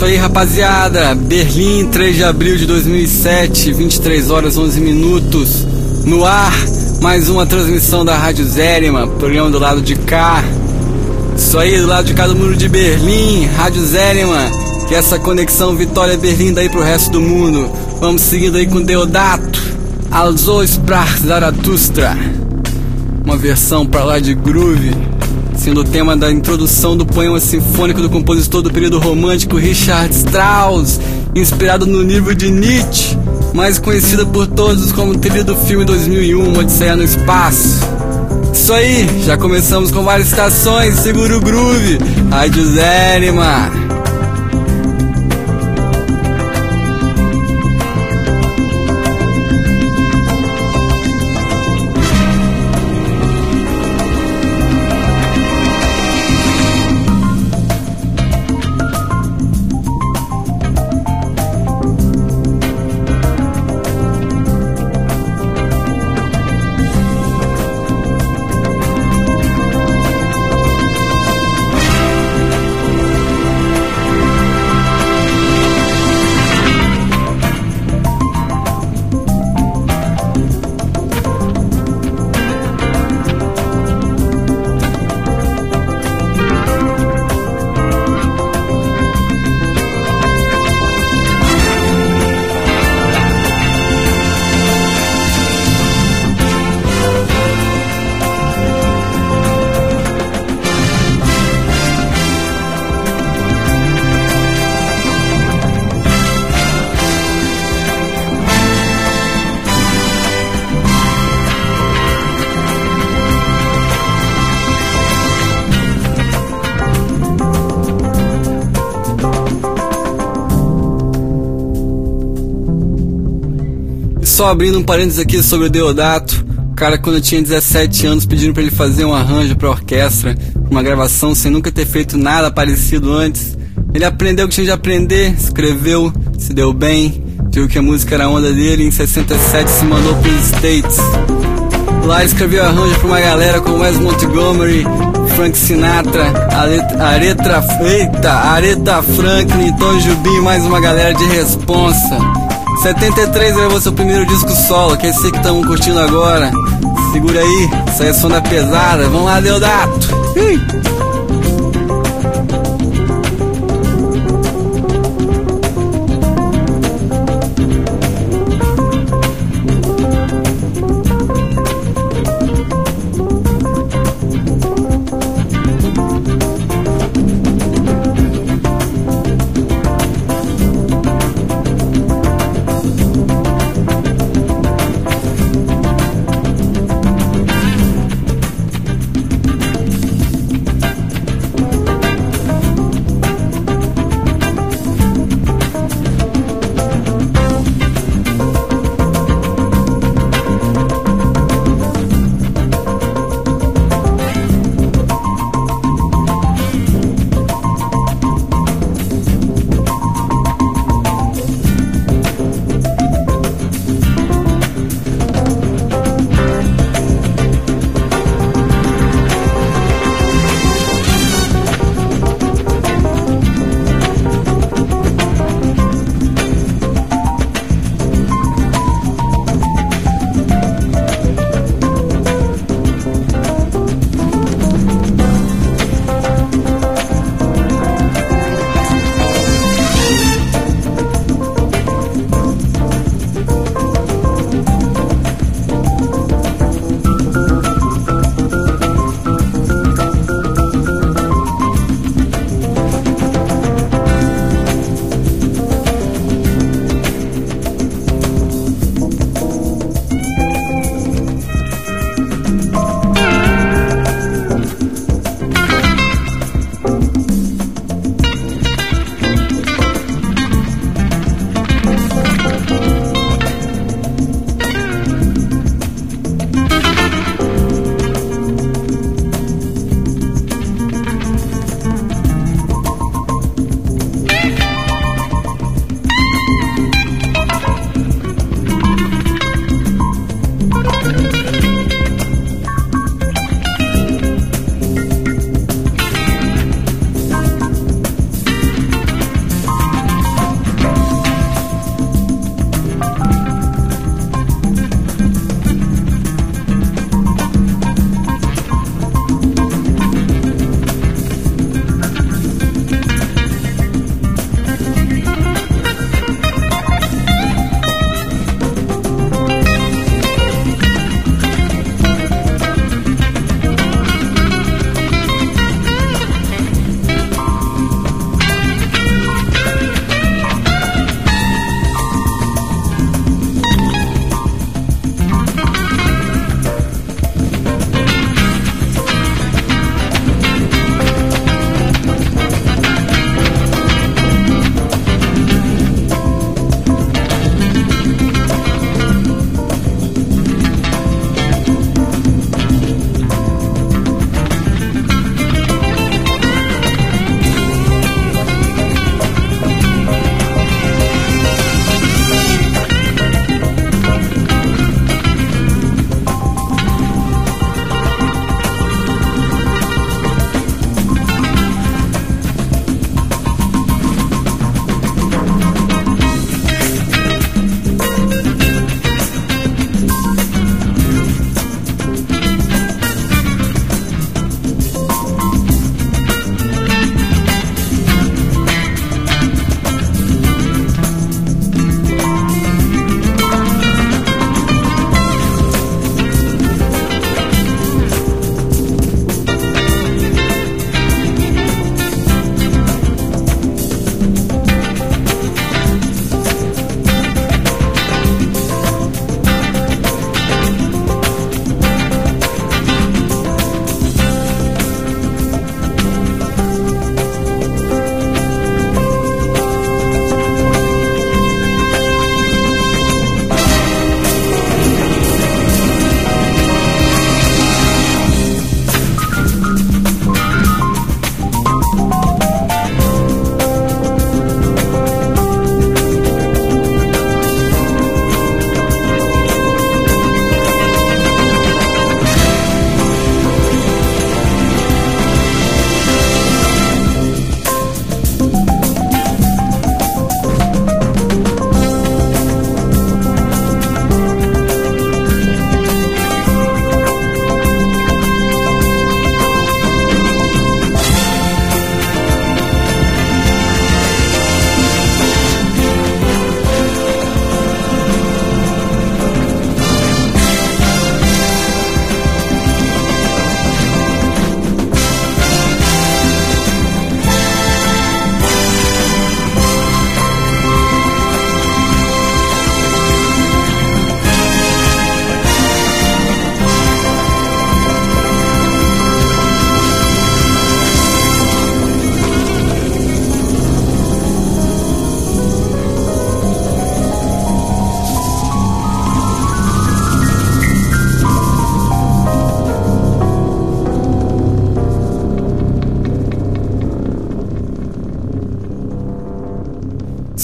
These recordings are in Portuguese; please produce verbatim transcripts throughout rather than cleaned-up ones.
Isso aí, rapaziada, Berlim, três de abril de dois mil e sete, vinte e três horas onze minutos, no ar, mais uma transmissão da Rádio Zérima, programa do lado de cá. Isso aí, do lado de cá do muro de Berlim, Rádio Zérima, que é essa conexão Vitória-Berlim daí pro resto do mundo. Vamos seguindo aí com Deodato, Also sprach Zarathustra, uma versão pra lá de groove, sendo o tema da introdução do poema sinfônico do compositor do período romântico Richard Strauss, inspirado no livro de Nietzsche, mais conhecida por todos como trilha do filme dois mil e um, Uma Odisseia no Espaço. Isso aí, já começamos com várias estações, segura o groove, Rádio Zérima. Só abrindo um parênteses aqui sobre o Deodato, o cara, quando eu tinha dezessete anos, pediram pra ele fazer um arranjo pra orquestra, uma gravação sem nunca ter feito nada parecido antes. Ele aprendeu o que tinha de aprender, escreveu, se deu bem, viu que a música era a onda dele e em sessenta e sete se mandou pros States. Lá ele escreveu arranjo pra uma galera como Wes Montgomery, Frank Sinatra, Aretha, eita, Aretha Franklin, Tom Jobim e mais uma galera de responsa. setenta e três gravou seu primeiro disco solo, que é esse que estamos curtindo agora. Segura aí, isso aí é som da pesada. Vamos lá, Deodato. Ih.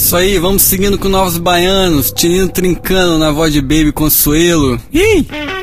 Isso aí, vamos seguindo com Novos Baianos, Tininho Trincando na voz de Baby Consuelo. Ih!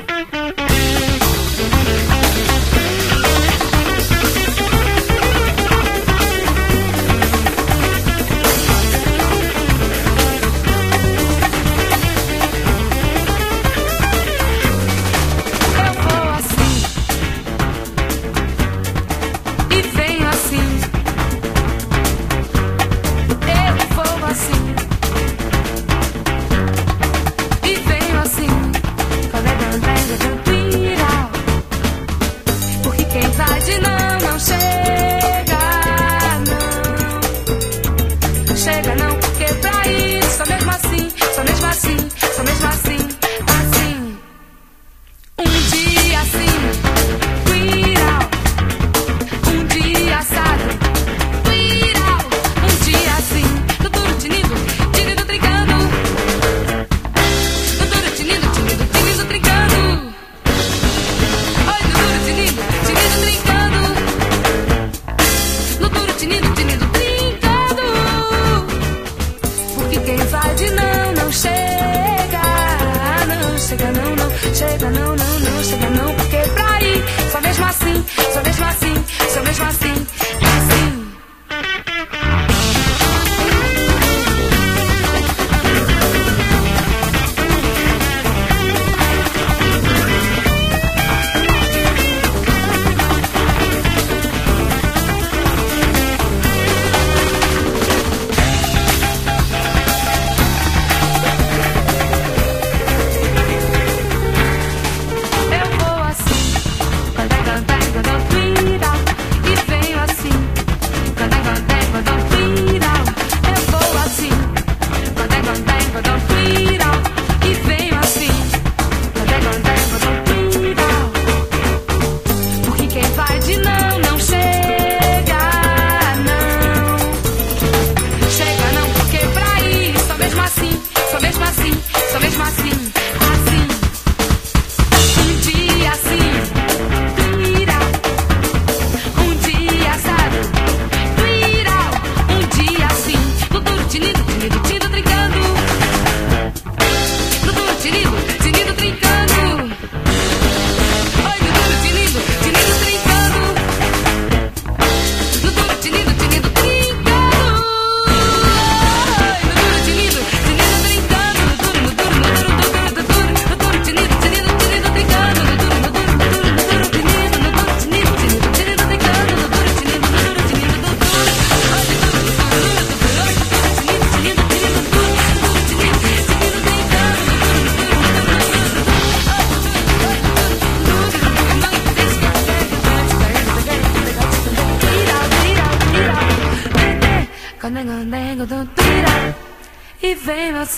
E venho assim,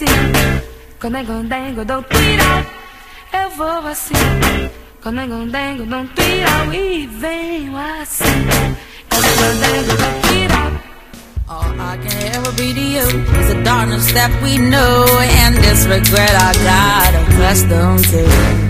condengo, dou tira. Eu vou assim, condengo, dou tira. E venho assim, condengo, dou tira. All I can ever be to you is the darkness that we know, and this regret I got accustomed to.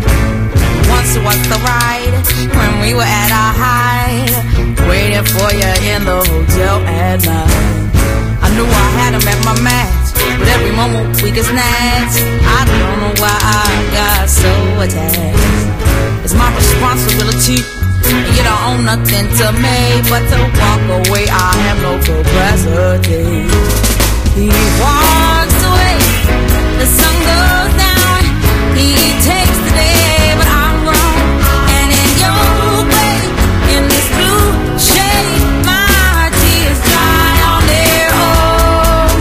Once was the ride when we were at our height, waiting for you in the hotel at night. I knew I had him at my match, but every moment we get snatched. I don't know why I got so attached. It's my responsibility, and you don't own nothing to me but to walk away. I have no capacity. He walks away, the sun goes down. He takes the day, but I'm wrong. And in your way, in this blue shade, my tears dry on their own.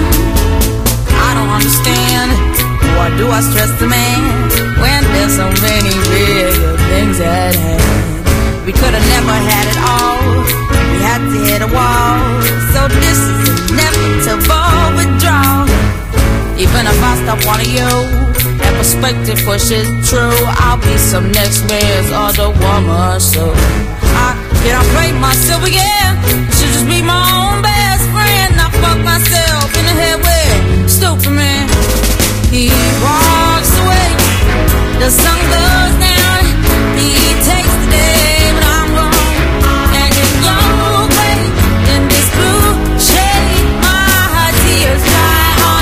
I don't understand, why do I stress the man when there's so many bigger things at hand? We could've never had it all, we had to hit a wall. So this is inevitable withdrawal. Even if I stop wanting you, that perspective pushes true. I'll be some next man's other woman, so I can't play myself again. Should just be my own best friend. I fuck myself in the head with stupid man. He walks away, the sun goes down. He takes the day, but I'm wrong. And in your way, in this blue shade, my tears dry on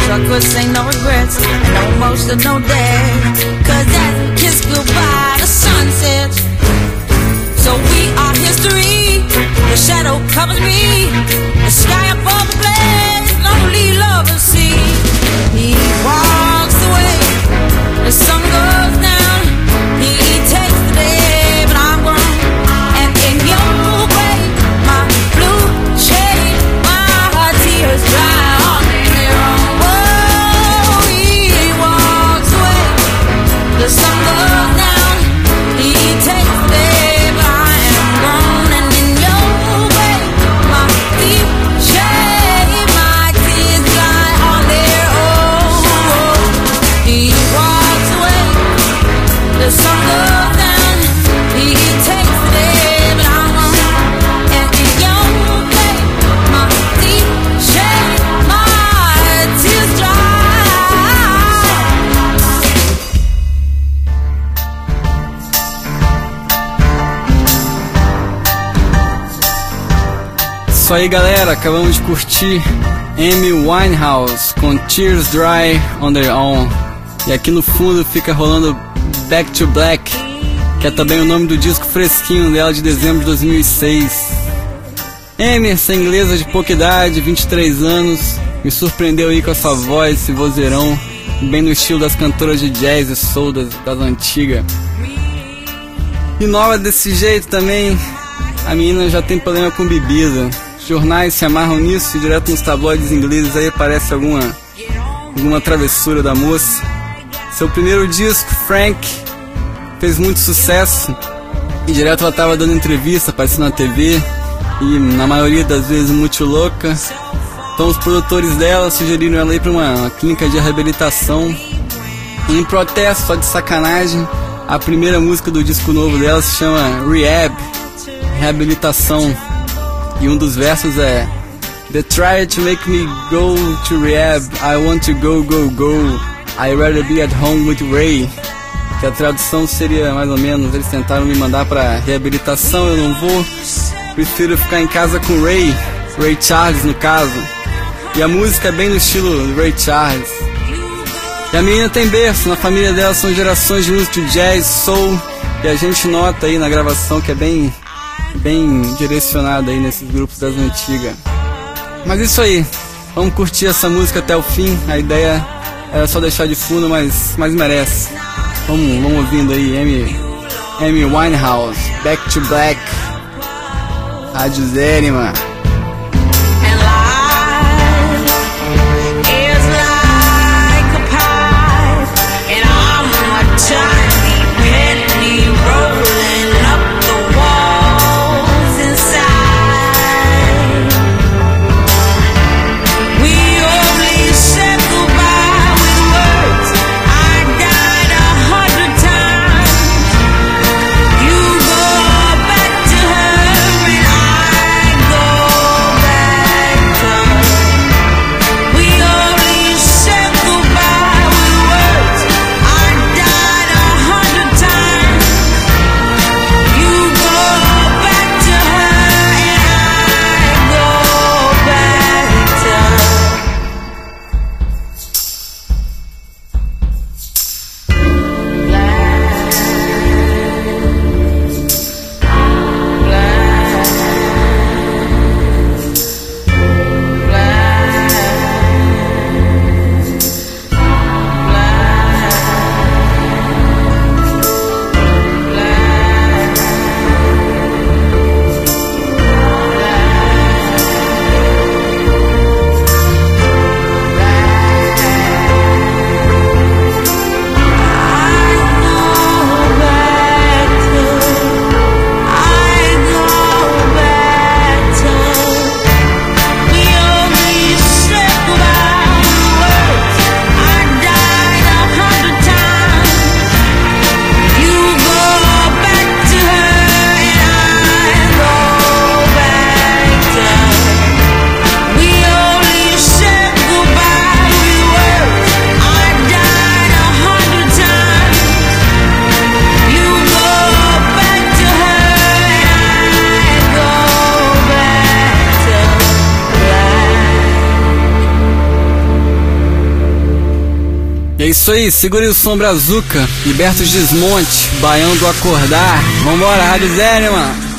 so I could say no regrets and no emotion, no death. Cause as we kiss goodbye, the sun sets. So we are history. The shadow covers me. The sky above the blaze, lonely lovers see. He walks away, the sun goes down. He takes the day, but I'm gone. And in your way, my blue shade, my tears dry on their own. Oh, he walks away, the sun goes down. He takes the day, but I am gone. And in your way, my deep shade, my tears dry on their own. He walks away, the sun goes down. He takes the day, but I'm gone. And in your way, my deep shade, my tears dry. Isso aí, galera, acabamos de curtir Amy Winehouse com Tears Dry on Their Own. E aqui no fundo fica rolando Back to Black, que é também o nome do disco fresquinho dela de dezembro de dois mil e seis. Amy, essa inglesa de pouca idade, vinte e três anos, me surpreendeu aí com essa voz, esse vozeirão, bem no estilo das cantoras de jazz e soul das, das antigas. E nova desse jeito também, a menina já tem problema com bebida. Jornais se amarram nisso e direto nos tabloides ingleses aí aparece alguma, alguma travessura da moça. Seu primeiro disco, Frank, fez muito sucesso e direto ela estava dando entrevista, aparecendo na T V e na maioria das vezes muito louca. Então os produtores dela sugeriram ela ir para uma, uma clínica de reabilitação. E em protesto, só de sacanagem, a primeira música do disco novo dela se chama Rehab, reabilitação. E um dos versos é They try to make me go to rehab, I want to go, go, go, I'd rather be at home with Ray. Que a tradução seria mais ou menos, eles tentaram me mandar pra reabilitação, eu não vou, prefiro ficar em casa com Ray, Ray Charles no caso. E a música é bem no estilo Ray Charles. E a menina tem berço, na família dela são gerações de música de jazz, soul, e a gente nota aí na gravação que é bem... bem direcionado aí nesses grupos das antigas. Mas isso aí, vamos curtir essa música até o fim. A ideia era só deixar de fundo, mas, mas merece. Vamos, vamos ouvindo aí Amy, Amy Winehouse, Back to Black, Rádio Zérima. Go E é isso aí, segure o som Brazuca, liberta os desmonte, baião do acordar. Vambora, Rádio Zérima.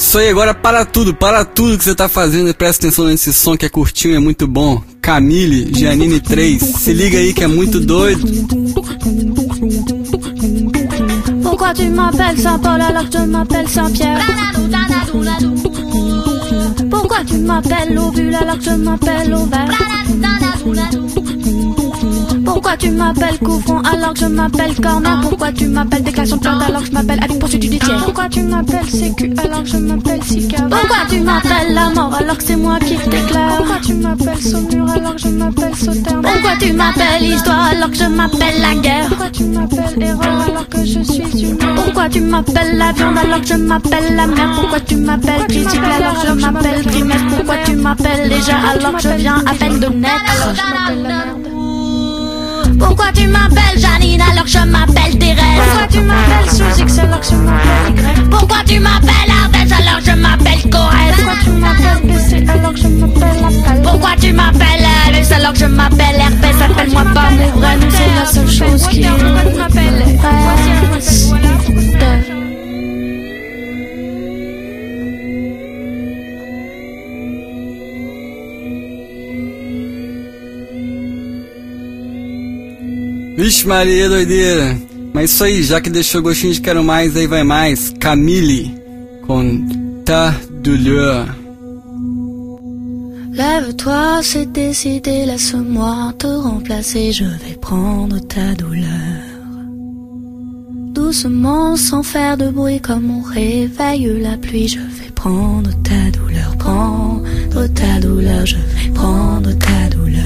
Isso aí, agora para tudo, para tudo que você tá fazendo e presta atenção nesse som que é curtinho e é muito bom. Camille, Giannini três, se liga aí que é muito doido. Pourquoi tu m'appelles Saint-Paul alors que je m'appelle Saint-Pierre? Pourquoi tu m'appelles Ovule alors que je m'appelle Ovaire? Pourquoi tu m'appelles Couvron alors que je m'appelle Corner? Pourquoi tu m'appelles Déclaration de plainte alors que je m'appelle Addict poursuite judiciaire? Pourquoi tu m'appelles Sécu alors que je m'appelle Sika? Pourquoi tu m'appelles la mort alors que c'est moi qui te déclare? Pourquoi tu m'appelles Saumur alors que je m'appelle Sauternes? Pourquoi tu m'appelles Histoire alors que je m'appelle la guerre? Pourquoi tu m'appelles Erreur alors que je suis humain? Pourquoi tu m'appelles la viande alors que je m'appelle la mer? Pourquoi tu m'appelles Critique alors que je m'appelle Trimestre? Pourquoi tu m'appelles déjà alors que je viens à peine de naître? Alors je m'appelle la merde. Pourquoi tu m'appelles Janine alors que je m'appelle Thérèse? Pourquoi tu m'appelles sous X alors que je m'appelle Y? Pourquoi tu m'appelles Ardèche alors que je m'appelle Corrèze? Pourquoi tu m'appelles P C alors que je m'appelle Apple? Pourquoi tu m'appelles Alex alors que je m'appelle Herpès? Appelle-moi pas mon vrai nom, c'est la seule chose qui reste. Vixe Maria, doideira. Mas isso aí, já que deixou gostinho de quero mais, aí vai mais. Camille, com Ta douleur. Lève-toi, c'est décidé, laisse-moi te remplacer, je vais prendre ta douleur. Doucement, sans faire de bruit, comme on réveille la pluie, je vais prendre ta douleur, prendre ta douleur, je vais prendre ta douleur.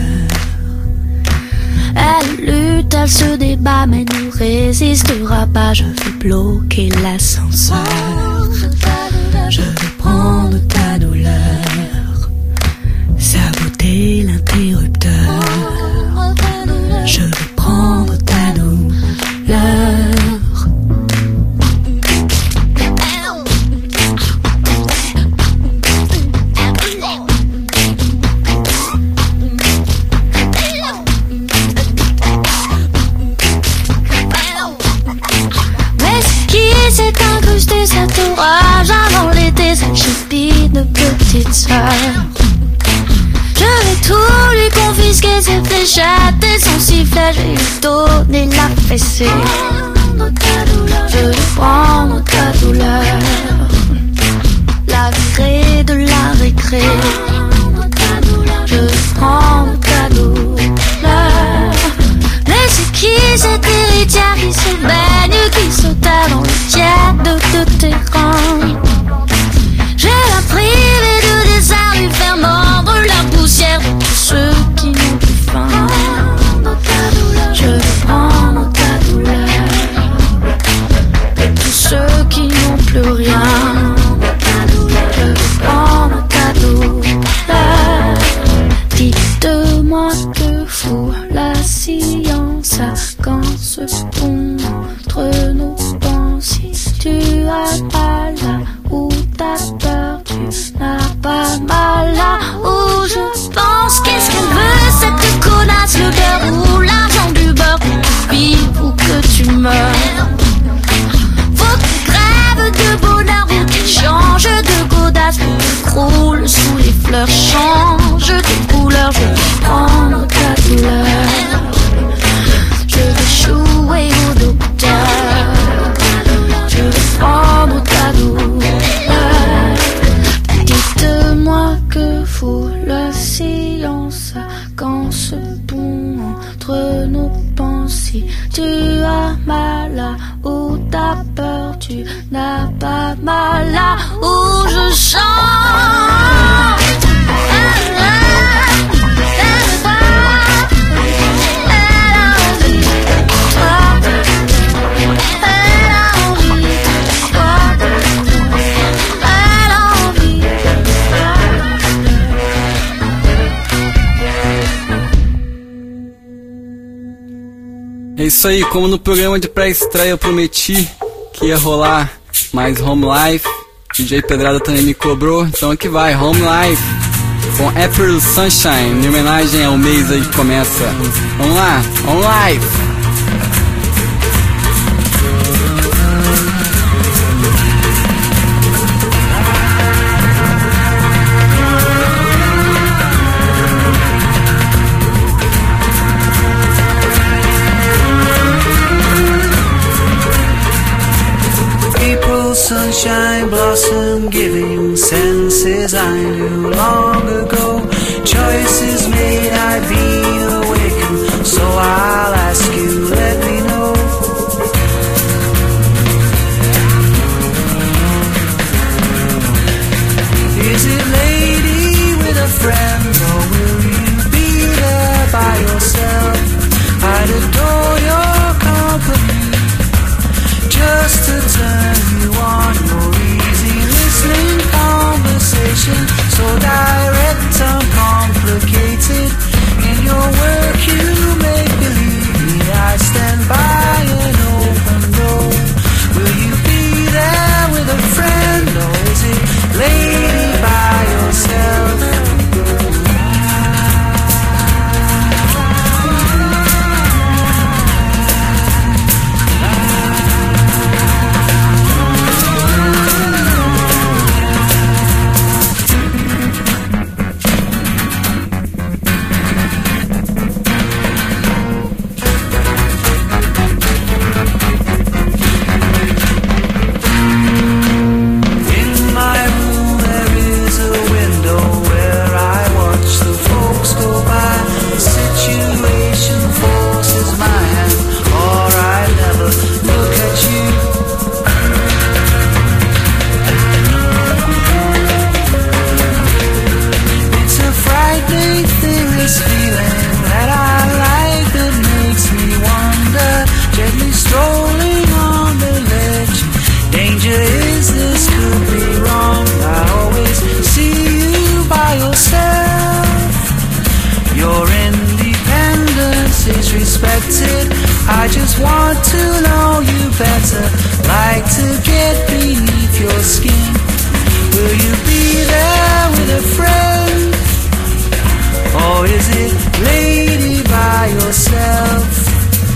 Elle lutte, elle se débat, mais ne résistera pas. Je vais bloquer l'ascenseur. Je vais prendre ta douleur, saboter l'interrupteur. Je vais prendre ta douleur. Cet orage avant l'été, cette chipie de petite sœur. Je vais tout lui confisquer, ses fléchettes et son sifflet, je vais lui donner la fessée. Je vais prendre ta douleur, la virer de la récré. Je vais prendre ta douleur. Mais c'est qui cette héritière qui se baigne, qui se tape dans le tiède de tes reins? Je vais la priver de désert, lui faire mordre la poussière de tous ceux qui n'ont plus faim. Je vais prendre ta douleur de tous ceux qui n'ont plus rien. Je vais prendre ta douleur. Dites-moi que fout la science quand ce pont entre nos pensées. Tu as mal là où t'as peur, tu n'as pas mal là où je pense. Qu'est-ce qu'elle veut cette connasse, le cœur ou l'argent du beurre? Vive ou que tu meurs. Faut que crève de bonheur ou qu'il change de godasse, ou croule sous les fleurs, change de couleur. Je vais prendre ta douleur, je vais jouer au docteur. Je vais prendre ta douleur. Dites-moi que fout la science quand ce pont entre nos pensées. Tu as mal là où t'as peur, tu n'as pas mal là où je chante. É isso aí, como no programa de pré-estreia eu prometi que ia rolar mais Home Life. D J Pedrada também me cobrou, então aqui vai, Home Life com April Sunshine, em homenagem ao mês aí que começa. Vamos lá, Home Life. sunshine blossom giving senses I knew long ago. Choices made, I be awakened, so I'll ask you, let me know. Is it lady with a friend, or will you be there by yourself? I'd adore your company, just to turn you on. Your easy listening conversation, so direct, uncomplicated. In your work you make believe me, I stand by an open door. Will you be there with a friend, or is it lady by yourself? I just want to know you better, like to get beneath your skin. Will you be there with a friend, or is it lady by yourself?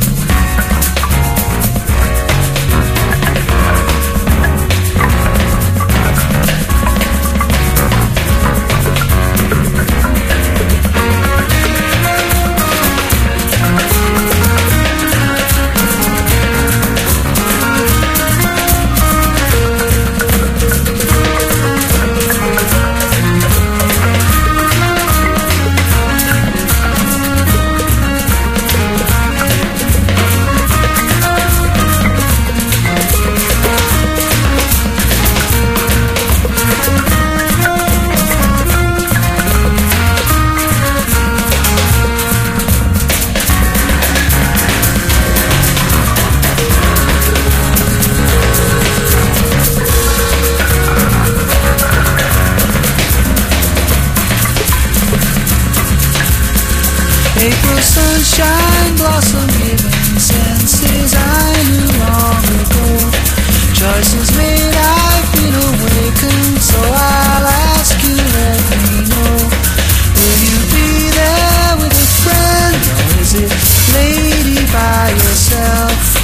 April sunshine blossom giving senses I knew long ago. Choices made, I've been awakened, so I'll ask you, let me know. Will you be there with a friend, or is it lady by yourself?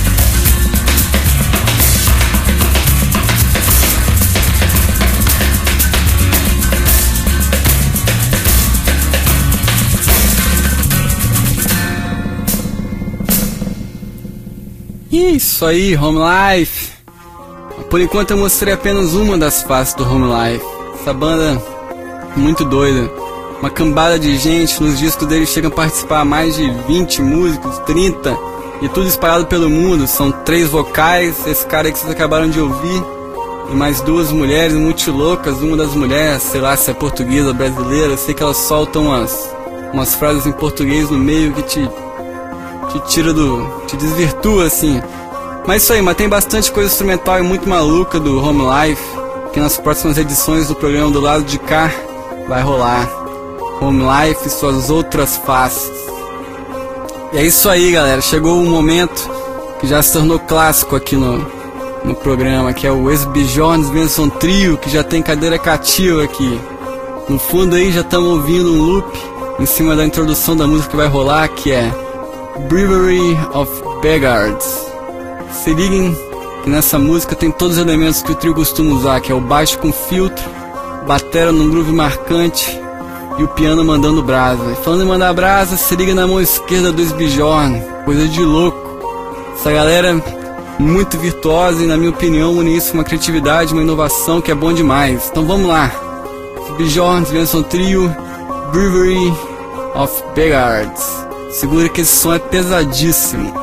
Isso aí, Home Life. Por enquanto eu mostrei apenas uma das faces do Home Life. Essa banda muito doida, uma cambada de gente. Nos discos deles chegam a participar mais de vinte músicos, trinta, e tudo espalhado pelo mundo. São três vocais, esse cara que vocês acabaram de ouvir, e mais duas mulheres muito loucas. Uma das mulheres, sei lá se é portuguesa ou brasileira, eu sei que elas soltam umas, umas frases em português no meio que te te tira do... te desvirtua, assim. Mas isso aí, mas tem bastante coisa instrumental e muito maluca do Home Life, que nas próximas edições do programa do lado de cá vai rolar. Home Life e suas outras faces. E é isso aí, galera. Chegou um momento que já se tornou clássico aqui no, no programa, que é o Ex-Bjorns Benson Trio, que já tem cadeira cativa aqui. No fundo aí já estamos ouvindo um loop em cima da introdução da música que vai rolar, que é Brewery of Beggards. Se liguem que nessa música tem todos os elementos que o trio costuma usar, que é o baixo com filtro, batera num groove marcante e o piano mandando brasa. E falando em mandar brasa, se liga na mão esquerda do Ex-Bjorn, coisa de louco. Essa galera muito virtuosa e, na minha opinião, une isso uma criatividade, uma inovação que é bom demais. Então vamos lá. Bjorn, Svensson Trio, Brewery of Beggars. Segura que esse som é pesadíssimo.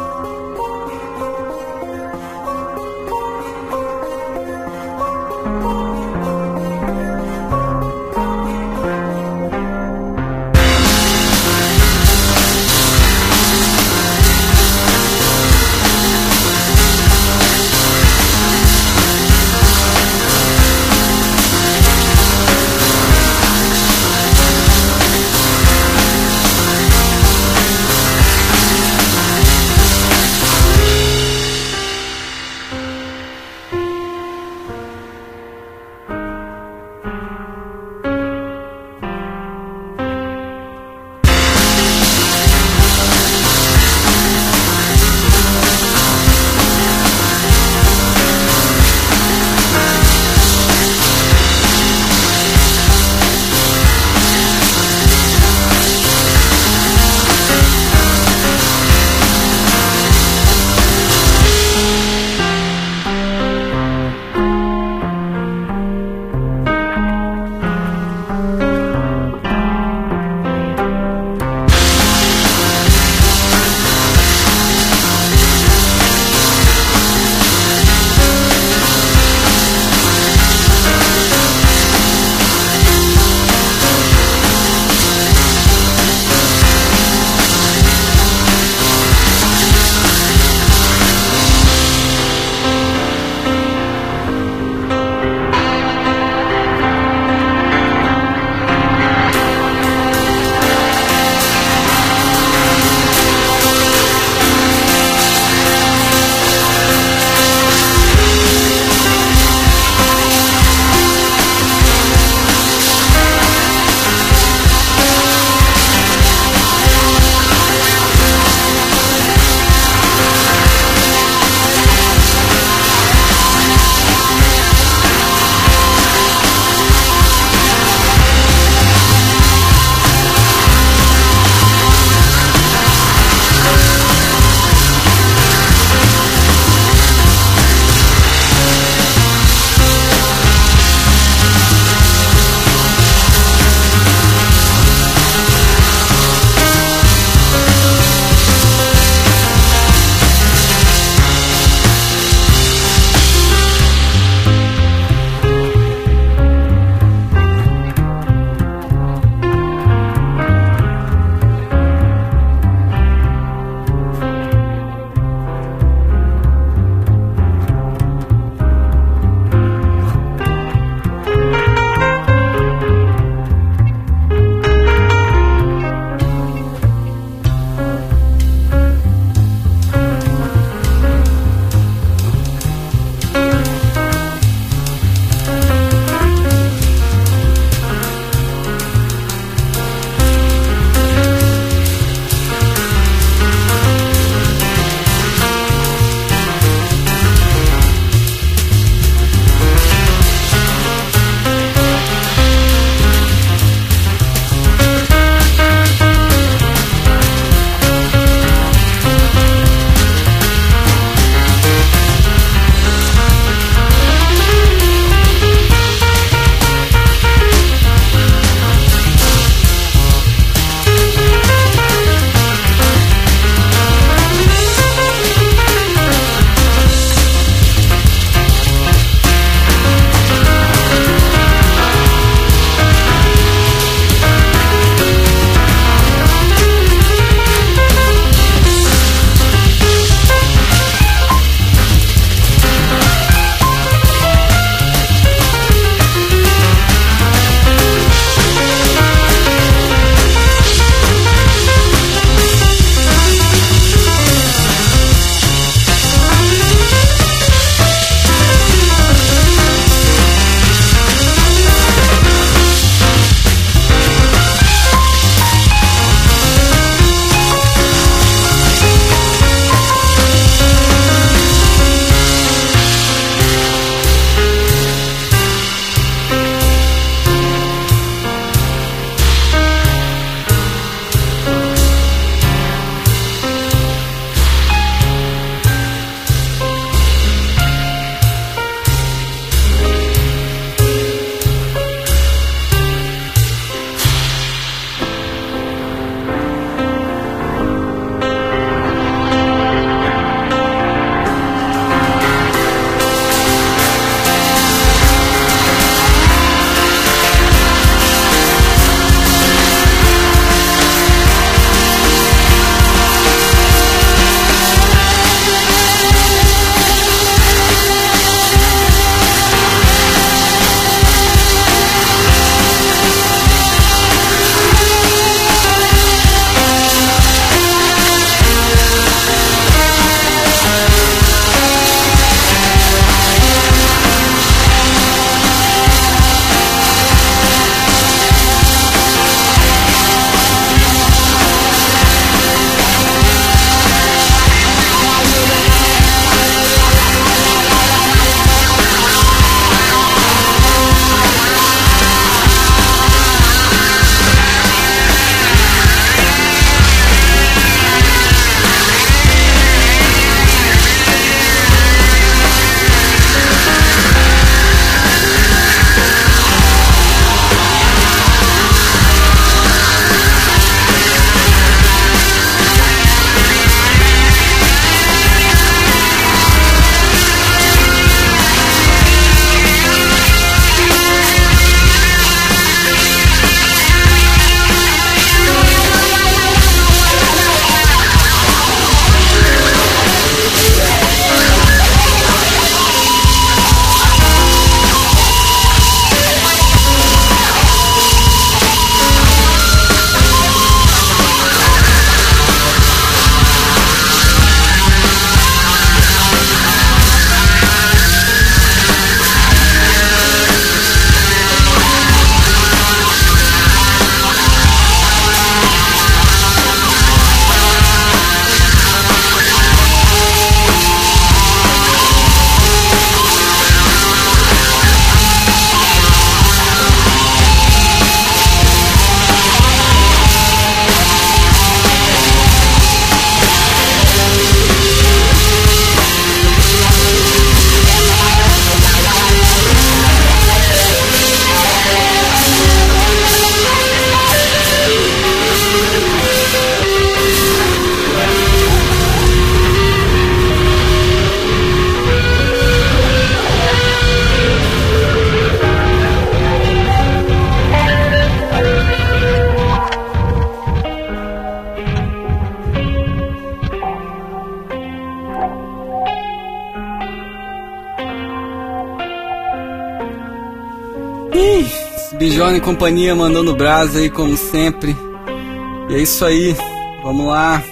Bijorna e companhia mandando brasa aí como sempre. E é isso aí, vamos lá.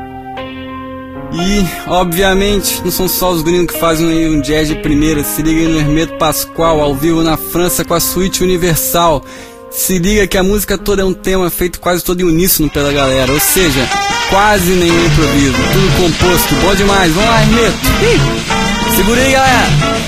E, obviamente, não são só os gringos que fazem aí um jazz de primeira. Se liga aí no Hermeto Pascoal, ao vivo na França com a suíte Universal. Se liga que a música toda é um tema feito quase todo em uníssono pela galera. Ou seja, quase nenhum improviso, tudo composto, bom demais. Vamos lá, Hermeto. Ih, segura aí, galera.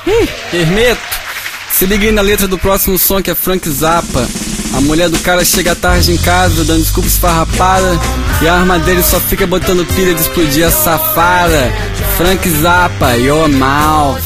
Ih, Hermeto, se liga aí na letra do próximo som, que é Frank Zappa. A mulher do cara chega tarde em casa, dando desculpa esfarrapada, e a arma dele só fica botando pilha de explodir a safada. Frank Zappa, you're mal.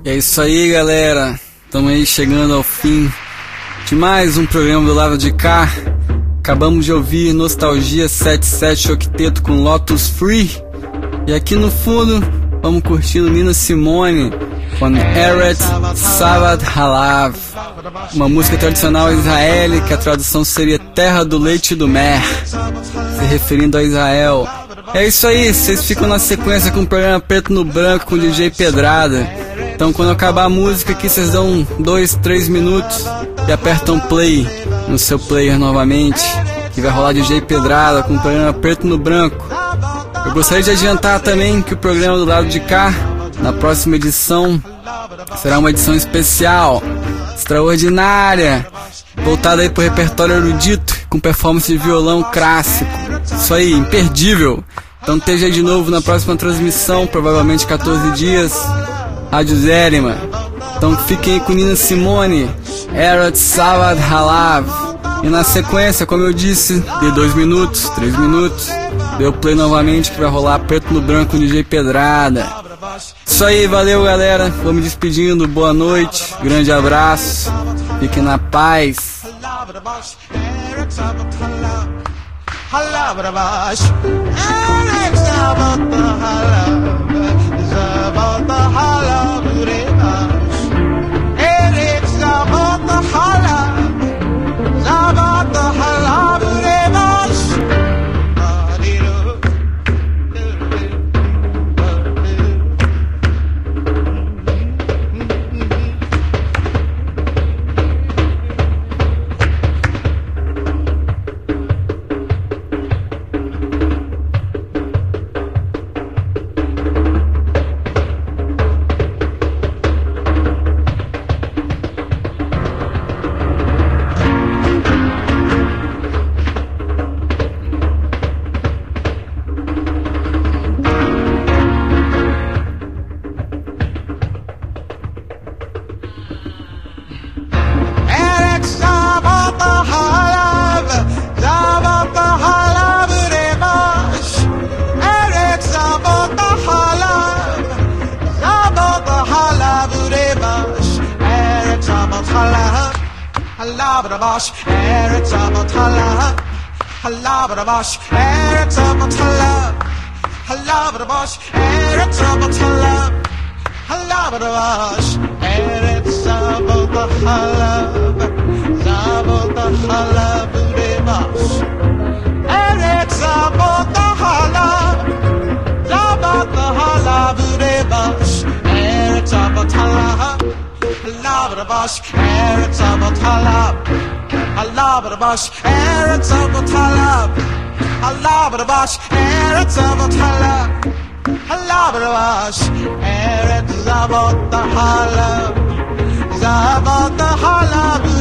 E é isso aí, galera. Estamos aí chegando ao fim de mais um programa do lado de cá. Acabamos de ouvir Nostalgia setenta e sete Octeto com Lotus Free. E aqui no fundo, vamos curtindo Nina Simone com Eretz Sabbath Halav, uma música tradicional israélica, que a tradução seria Terra do Leite e do Mer, se referindo a Israel. É isso aí, vocês ficam na sequência com o programa Preto no Branco com o D J Pedrada. Então quando acabar a música aqui, vocês dão dois, três minutos e apertam play no seu player novamente, que vai rolar D J Pedrada com o programa Preto no Branco. Eu gostaria de adiantar também que o programa do lado de cá, na próxima edição, será uma edição especial, extraordinária, voltada aí pro repertório erudito, com performance de violão clássico. Isso aí, imperdível. Então esteja aí de novo na próxima transmissão, provavelmente quatorze dias, Rádio Zérima. Então fiquem aí com Nina Simone, Eretz Sabbath Halav. E na sequência, como eu disse, de dois minutos, três minutos, deu play novamente que vai rolar Preto no Branco com D J Pedrada. Isso aí, valeu galera, vou me despedindo, boa noite, grande abraço, fiquem na paz. Halabrabash, Eretz Avot Halav. Halabrabash, Eretz Avot Halav. Halabrabash, Eretz Avot Halav. Halabrabash, Eretz Avot Halav. Zavot Halav Urebash. Eretz Avot Halav. Zavot Halav Urebash. Eretz Avot Halav. Halabrabash, Eretz Avot Halav. Halabrabash, Eretz Avot Halav. Halabrabash, Eretz Avot Halav. Halabrabash, Eretz Avot Halav. Zavot Halav.